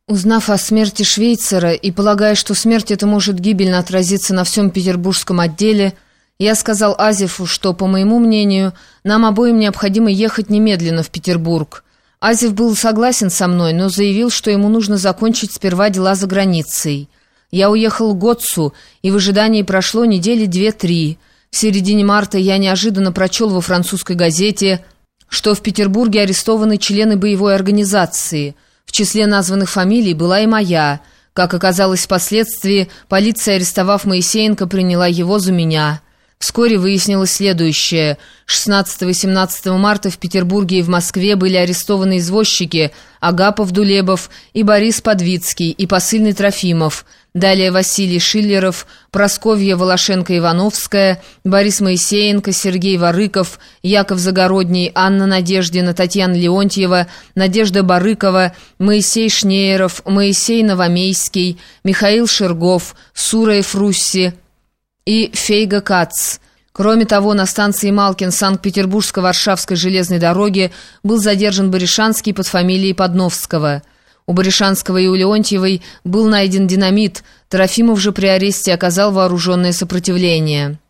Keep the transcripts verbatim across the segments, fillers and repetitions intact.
Узнав о смерти Швейцера и полагая, что смерть эта может гибельно отразиться на всем петербургском отделе, я сказал Азефу, что, по моему мнению, нам обоим необходимо ехать немедленно в Петербург. Азеф был согласен со мной, но заявил, что ему нужно закончить сперва дела за границей. Я уехал к Готцу, и в ожидании прошло недели две-три. В середине марта я неожиданно прочел во французской газете, что в Петербурге арестованы члены боевой организации. В числе названных фамилий была и моя. Как оказалось впоследствии, полиция, арестовав Моисеенко, приняла его за меня. Вскоре выяснилось следующее. шестнадцатого-семнадцатого марта в Петербурге и в Москве были арестованы извозчики Агапов Дулебов и Борис Подвицкий и посыльный Трофимов. Далее Василий Шиллеров, Просковья Волошенко-Ивановская, Борис Моисеенко, Сергей Варыков, Яков Загородний, Анна Надеждина, Татьяна Леонтьева, Надежда Барыкова, Моисей Шнееров, Моисей Новомейский, Михаил Шергов, Сураев Русси и Фейга Кац. Кроме того, на станции Малкин Санкт-Петербургско-Варшавской железной дороги был задержан Баришанский под фамилией Подновского. У Баришанского и у Леонтьевой был найден динамит, Трофимов же при аресте оказал вооруженное сопротивление.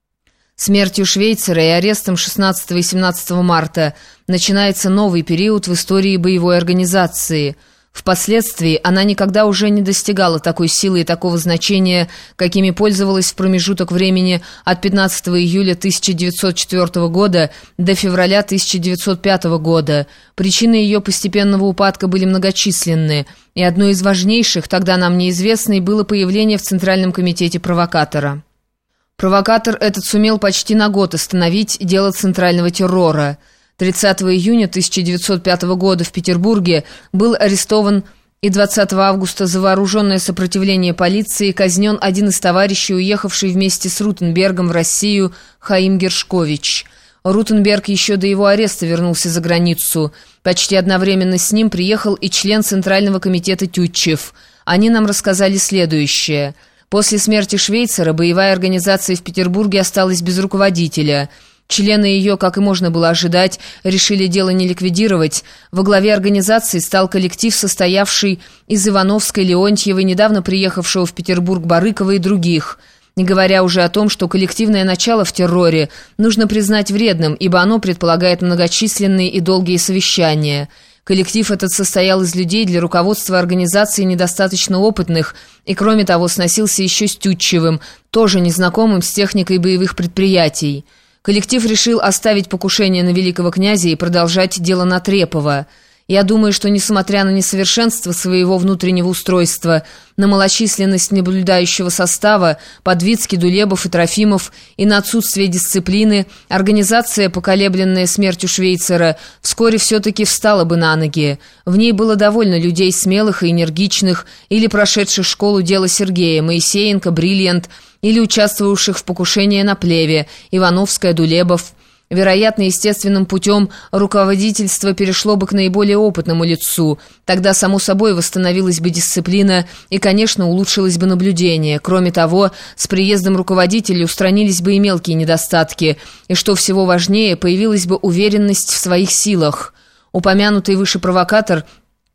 Смертью Швейцера и арестом шестнадцатого и семнадцатого марта начинается новый период в истории боевой организации. Впоследствии она никогда уже не достигала такой силы и такого значения, какими пользовалась в промежуток времени от пятнадцатого июля тысяча девятьсот четвёртого года до февраля тысяча девятьсот пятого года. Причины ее постепенного упадка были многочисленны, и одной из важнейших, тогда нам неизвестной, было появление в Центральном комитете провокатора. Провокатор этот сумел почти на год остановить дело центрального террора. тридцатого июня тысяча девятьсот пятого года в Петербурге был арестован и двадцатого августа за вооруженное сопротивление полиции казнен один из товарищей, уехавший вместе с Рутенбергом в Россию, Хаим Гершкович. Рутенберг еще до его ареста вернулся за границу. Почти одновременно с ним приехал и член Центрального комитета Тютчев. Они нам рассказали следующее. После смерти Швейцера боевая организация в Петербурге осталась без руководителя. Члены ее, как и можно было ожидать, решили дело не ликвидировать. Во главе организации стал коллектив, состоявший из Ивановской, Леонтьевой, недавно приехавшего в Петербург Барыкова и других. Не говоря уже о том, что коллективное начало в терроре нужно признать вредным, ибо оно предполагает многочисленные и долгие совещания. Коллектив этот состоял из людей для руководства организации недостаточно опытных и, кроме того, сносился еще с Тютчевым, тоже незнакомым с техникой боевых предприятий. Коллектив решил оставить покушение на великого князя и продолжать дело на Трепова. Я думаю, что, несмотря на несовершенство своего внутреннего устройства, на малочисленность наблюдающего состава, Подвицкий, Дулебов и Трофимов, и на отсутствие дисциплины, организация, поколебленная смертью Швейцера, вскоре все-таки встала бы на ноги. В ней было довольно людей смелых и энергичных, или прошедших школу дела Сергея, Моисеенко, Бриллиант, или участвовавших в покушении на Плеве, Ивановская, Дулебов. Вероятно, естественным путем руководительство перешло бы к наиболее опытному лицу. Тогда, само собой, восстановилась бы дисциплина и, конечно, улучшилось бы наблюдение. Кроме того, с приездом руководителей устранились бы и мелкие недостатки, и, что всего важнее, появилась бы уверенность в своих силах. Упомянутый выше провокатор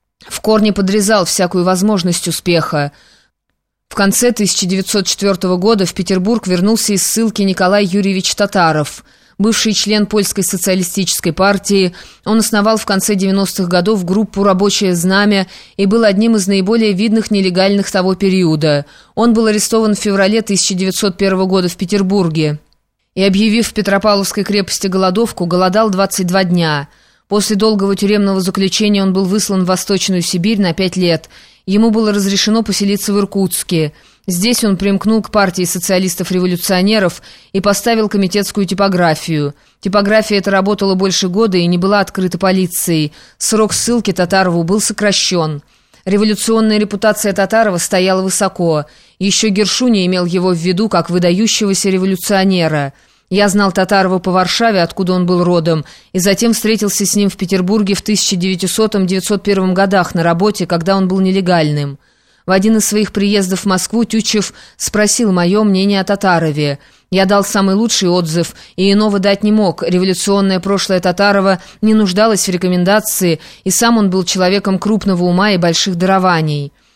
в корне подрезал всякую возможность успеха. В конце тысяча девятьсот четвёртого года в Петербург вернулся из ссылки Николай Юрьевич Татаров. Бывший член Польской социалистической партии, он основал в конце девяностых годов группу «Рабочее знамя» и был одним из наиболее видных нелегальных того периода. Он был арестован в феврале тысяча девятьсот первого года в Петербурге и, объявив в Петропавловской крепости голодовку, голодал двадцать два дня. После долгого тюремного заключения он был выслан в Восточную Сибирь на пять лет. Ему было разрешено поселиться в Иркутске. Здесь он примкнул к партии социалистов-революционеров и поставил комитетскую типографию. Типография эта работала больше года и не была открыта полицией. Срок ссылки Татарову был сокращен. Революционная репутация Татарова стояла высоко. Еще Гершуни имел его в виду как выдающегося революционера. Я знал Татарова по Варшаве, откуда он был родом, и затем встретился с ним в Петербурге в тысяча девятисотом — девятьсот первом годах на работе, когда он был нелегальным. В один из своих приездов в Москву Тютчев спросил мое мнение о Татарове. Я дал самый лучший отзыв, и иного дать не мог. Революционное прошлое Татарова не нуждалось в рекомендации, и сам он был человеком крупного ума и больших дарований.